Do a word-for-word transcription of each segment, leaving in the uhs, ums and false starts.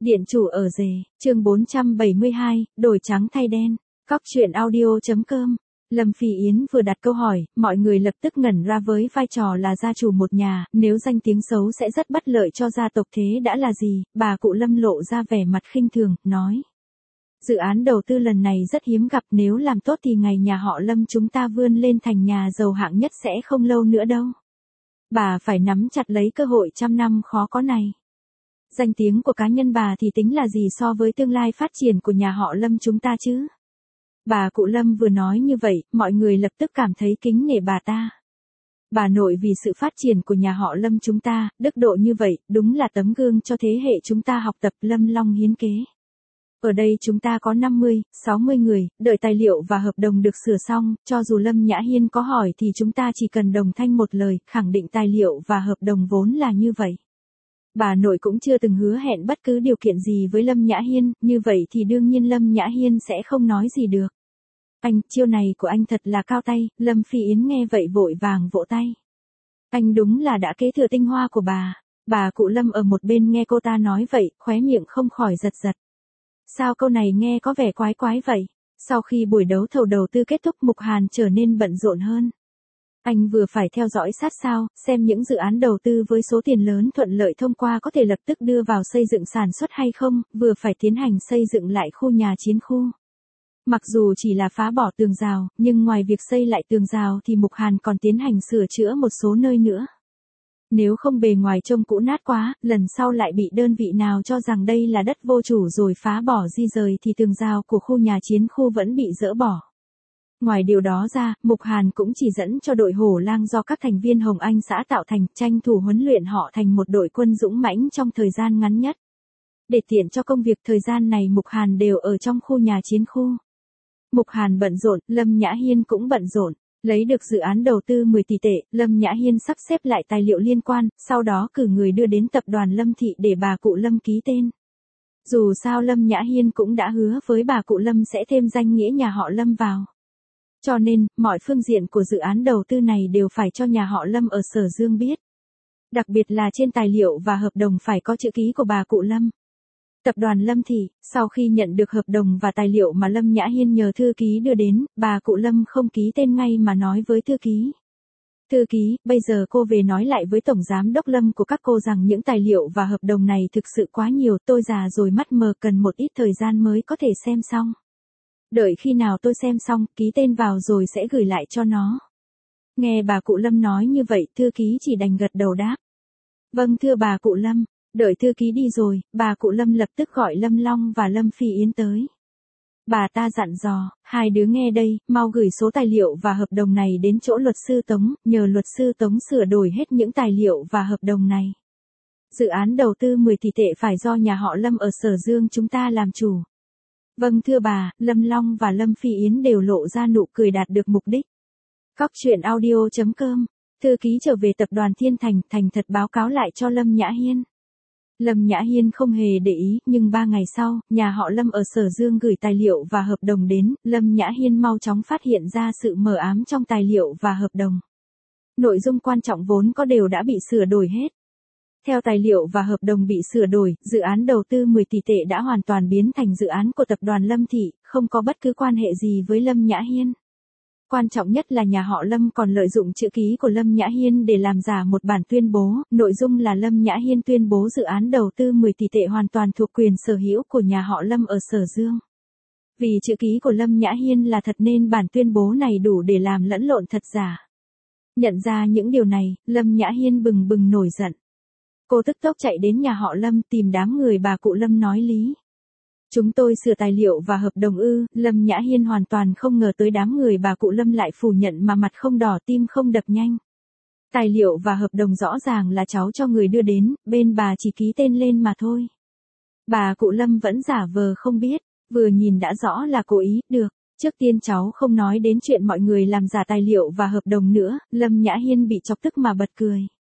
Điện chủ ở rể, chương bốn trăm bảy mươi hai, đổi trắng thay đen. Cóc truyện audio chấm com. Lâm Phi Yến vừa đặt câu hỏi, mọi người lập tức ngẩn ra với vai trò là gia chủ một nhà, nếu danh tiếng xấu sẽ rất bất lợi cho gia tộc thế đã là gì, bà cụ Lâm lộ ra vẻ mặt khinh thường, nói. Dự án đầu tư lần này rất hiếm gặp, nếu làm tốt thì ngày nhà họ Lâm chúng ta vươn lên thành nhà giàu hạng nhất sẽ không lâu nữa đâu. Bà phải nắm chặt lấy cơ hội trăm năm khó có này. Danh tiếng của cá nhân bà thì tính là gì so với tương lai phát triển của nhà họ Lâm chúng ta chứ? Bà cụ Lâm vừa nói như vậy, mọi người lập tức cảm thấy kính nể bà ta. Bà nội vì sự phát triển của nhà họ Lâm chúng ta, đức độ như vậy, đúng là tấm gương cho thế hệ chúng ta học tập. Lâm Long hiến kế. Ở đây chúng ta có năm mươi, sáu mươi người, đợi tài liệu và hợp đồng được sửa xong, cho dù Lâm Nhã Hiên có hỏi thì chúng ta chỉ cần đồng thanh một lời, khẳng định tài liệu và hợp đồng vốn là như vậy. Bà nội cũng chưa từng hứa hẹn bất cứ điều kiện gì với Lâm Nhã Hiên, như vậy thì đương nhiên Lâm Nhã Hiên sẽ không nói gì được. Anh, chiêu này của anh thật là cao tay. Lâm Phi Yến nghe vậy vội vàng vỗ tay. Anh đúng là đã kế thừa tinh hoa của bà. Bà cụ Lâm ở một bên nghe cô ta nói vậy, khóe miệng không khỏi giật giật. Sao câu này nghe có vẻ quái quái vậy? Sau khi buổi đấu thầu đầu tư kết thúc, Mục Hàn trở nên bận rộn hơn. Anh vừa phải theo dõi sát sao, xem những dự án đầu tư với số tiền lớn thuận lợi thông qua có thể lập tức đưa vào xây dựng sản xuất hay không, vừa phải tiến hành xây dựng lại khu nhà chiến khu. Mặc dù chỉ là phá bỏ tường rào, nhưng ngoài việc xây lại tường rào thì Mục Hàn còn tiến hành sửa chữa một số nơi nữa. Nếu không bề ngoài trông cũ nát quá, lần sau lại bị đơn vị nào cho rằng đây là đất vô chủ rồi phá bỏ di rời thì tường rào của khu nhà chiến khu vẫn bị dỡ bỏ. Ngoài điều đó ra, Mục Hàn cũng chỉ dẫn cho đội Hổ Lang do các thành viên Hồng Anh xã tạo thành, tranh thủ huấn luyện họ thành một đội quân dũng mãnh trong thời gian ngắn nhất. Để tiện cho công việc thời gian này Mục Hàn đều ở trong khu nhà chiến khu. Mục Hàn bận rộn, Lâm Nhã Hiên cũng bận rộn. Lấy được dự án đầu tư mười tỷ tệ, Lâm Nhã Hiên sắp xếp lại tài liệu liên quan, sau đó cử người đưa đến tập đoàn Lâm Thị để bà cụ Lâm ký tên. Dù sao Lâm Nhã Hiên cũng đã hứa với bà cụ Lâm sẽ thêm danh nghĩa nhà họ Lâm vào. Cho nên, mọi phương diện của dự án đầu tư này đều phải cho nhà họ Lâm ở Sở Dương biết. Đặc biệt là trên tài liệu và hợp đồng phải có chữ ký của bà cụ Lâm. Tập đoàn Lâm Thị, sau khi nhận được hợp đồng và tài liệu mà Lâm Nhã Hiên nhờ thư ký đưa đến, bà cụ Lâm không ký tên ngay mà nói với thư ký. Thư ký, bây giờ cô về nói lại với Tổng Giám đốc Lâm của các cô rằng những tài liệu và hợp đồng này thực sự quá nhiều, tôi già rồi mắt mờ cần một ít thời gian mới có thể xem xong. Đợi khi nào tôi xem xong, ký tên vào rồi sẽ gửi lại cho nó. Nghe bà cụ Lâm nói như vậy, thư ký chỉ đành gật đầu đáp. Vâng thưa bà cụ Lâm. Đợi thư ký đi rồi, bà cụ Lâm lập tức gọi Lâm Long và Lâm Phi Yến tới. Bà ta dặn dò, hai đứa nghe đây, mau gửi số tài liệu và hợp đồng này đến chỗ luật sư Tống, nhờ luật sư Tống sửa đổi hết những tài liệu và hợp đồng này. Dự án đầu tư mười tỷ tệ phải do nhà họ Lâm ở Sở Dương chúng ta làm chủ. Vâng thưa bà, Lâm Long và Lâm Phi Yến đều lộ ra nụ cười đạt được mục đích. Cóc truyện audio chấm com. Thư ký trở về tập đoàn Thiên Thành, thành thật báo cáo lại cho Lâm Nhã Hiên. Lâm Nhã Hiên không hề để ý, nhưng ba ngày sau, nhà họ Lâm ở Sở Dương gửi tài liệu và hợp đồng đến, Lâm Nhã Hiên mau chóng phát hiện ra sự mờ ám trong tài liệu và hợp đồng. Nội dung quan trọng vốn có đều đã bị sửa đổi hết. Theo tài liệu và hợp đồng bị sửa đổi, dự án đầu tư mười tỷ tệ đã hoàn toàn biến thành dự án của tập đoàn Lâm Thị, không có bất cứ quan hệ gì với Lâm Nhã Hiên. Quan trọng nhất là nhà họ Lâm còn lợi dụng chữ ký của Lâm Nhã Hiên để làm giả một bản tuyên bố, nội dung là Lâm Nhã Hiên tuyên bố dự án đầu tư mười tỷ tệ hoàn toàn thuộc quyền sở hữu của nhà họ Lâm ở Sở Dương. Vì chữ ký của Lâm Nhã Hiên là thật nên bản tuyên bố này đủ để làm lẫn lộn thật giả. Nhận ra những điều này, Lâm Nhã Hiên bừng bừng nổi giận. Cô tức tốc chạy đến nhà họ Lâm tìm đám người bà cụ Lâm nói lý. Chúng tôi sửa tài liệu và hợp đồng ư, Lâm Nhã Hiên hoàn toàn không ngờ tới đám người bà cụ Lâm lại phủ nhận mà mặt không đỏ tim không đập nhanh. Tài liệu và hợp đồng rõ ràng là cháu cho người đưa đến, bên bà chỉ ký tên lên mà thôi. Bà cụ Lâm vẫn giả vờ không biết, vừa nhìn đã rõ là cố ý, được. Trước tiên cháu không nói đến chuyện mọi người làm giả tài liệu và hợp đồng nữa, Lâm Nhã Hiên bị chọc tức mà bật cười.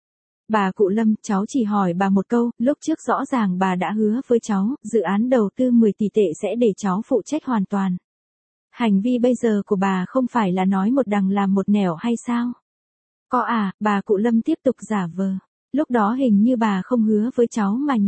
Bà cụ Lâm, cháu chỉ hỏi bà một câu, lúc trước rõ ràng bà đã hứa với cháu, dự án đầu tư mười tỷ tệ sẽ để cháu phụ trách hoàn toàn. Hành vi bây giờ của bà không phải là nói một đằng làm một nẻo hay sao? Có à, bà cụ Lâm tiếp tục giả vờ. Lúc đó hình như bà không hứa với cháu mà nhỉ.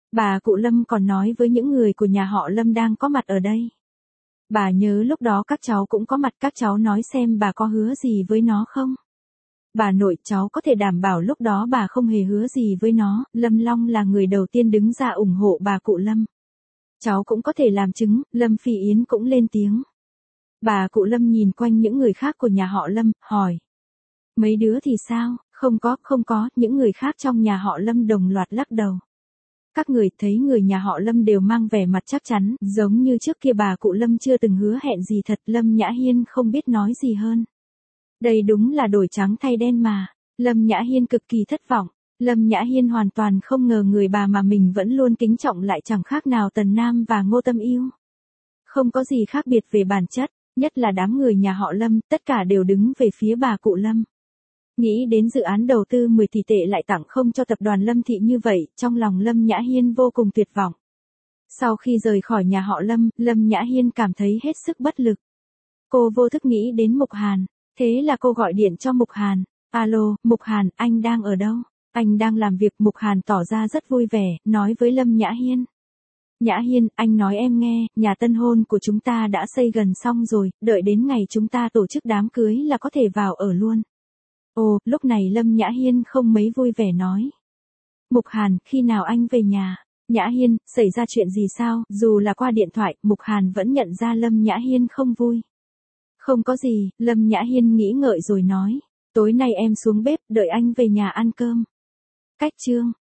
Bà cụ Lâm còn nói với những người của nhà họ Lâm đang có mặt ở đây. Bà nhớ lúc đó các cháu cũng có mặt, các cháu nói xem bà có hứa gì với nó không? Bà nội, cháu có thể đảm bảo lúc đó bà không hề hứa gì với nó, Lâm Long là người đầu tiên đứng ra ủng hộ bà cụ Lâm. Cháu cũng có thể làm chứng, Lâm Phi Yến cũng lên tiếng. Bà cụ Lâm nhìn quanh những người khác của nhà họ Lâm, hỏi. Mấy đứa thì sao? Không có, không có, những người khác trong nhà họ Lâm đồng loạt lắc đầu. Các người thấy người nhà họ Lâm đều mang vẻ mặt chắc chắn, giống như trước kia bà cụ Lâm chưa từng hứa hẹn gì thật. Lâm Nhã Hiên không biết nói gì hơn. Đây đúng là đổi trắng thay đen mà. Lâm Nhã Hiên cực kỳ thất vọng. Lâm Nhã Hiên hoàn toàn không ngờ người bà mà mình vẫn luôn kính trọng lại chẳng khác nào Tần Nam và Ngô Tâm Yêu. Không có gì khác biệt về bản chất, nhất là đám người nhà họ Lâm, tất cả đều đứng về phía bà cụ Lâm. Nghĩ đến dự án đầu tư mười tỷ tệ lại tặng không cho tập đoàn Lâm Thị như vậy, trong lòng Lâm Nhã Hiên vô cùng tuyệt vọng. Sau khi rời khỏi nhà họ Lâm, Lâm Nhã Hiên cảm thấy hết sức bất lực. Cô vô thức nghĩ đến Mục Hàn, thế là cô gọi điện cho Mục Hàn. Alo, Mục Hàn, anh đang ở đâu? Anh đang làm việc. Mục Hàn tỏ ra rất vui vẻ, nói với Lâm Nhã Hiên. Nhã Hiên, anh nói em nghe, nhà tân hôn của chúng ta đã xây gần xong rồi, đợi đến ngày chúng ta tổ chức đám cưới là có thể vào ở luôn. Ồ, lúc này Lâm Nhã Hiên không mấy vui vẻ nói. Mục Hàn, khi nào anh về nhà? Nhã Hiên, xảy ra chuyện gì sao? Dù là qua điện thoại, Mục Hàn vẫn nhận ra Lâm Nhã Hiên không vui. Không có gì, Lâm Nhã Hiên nghĩ ngợi rồi nói. Tối nay em xuống bếp, đợi anh về nhà ăn cơm. Cách chương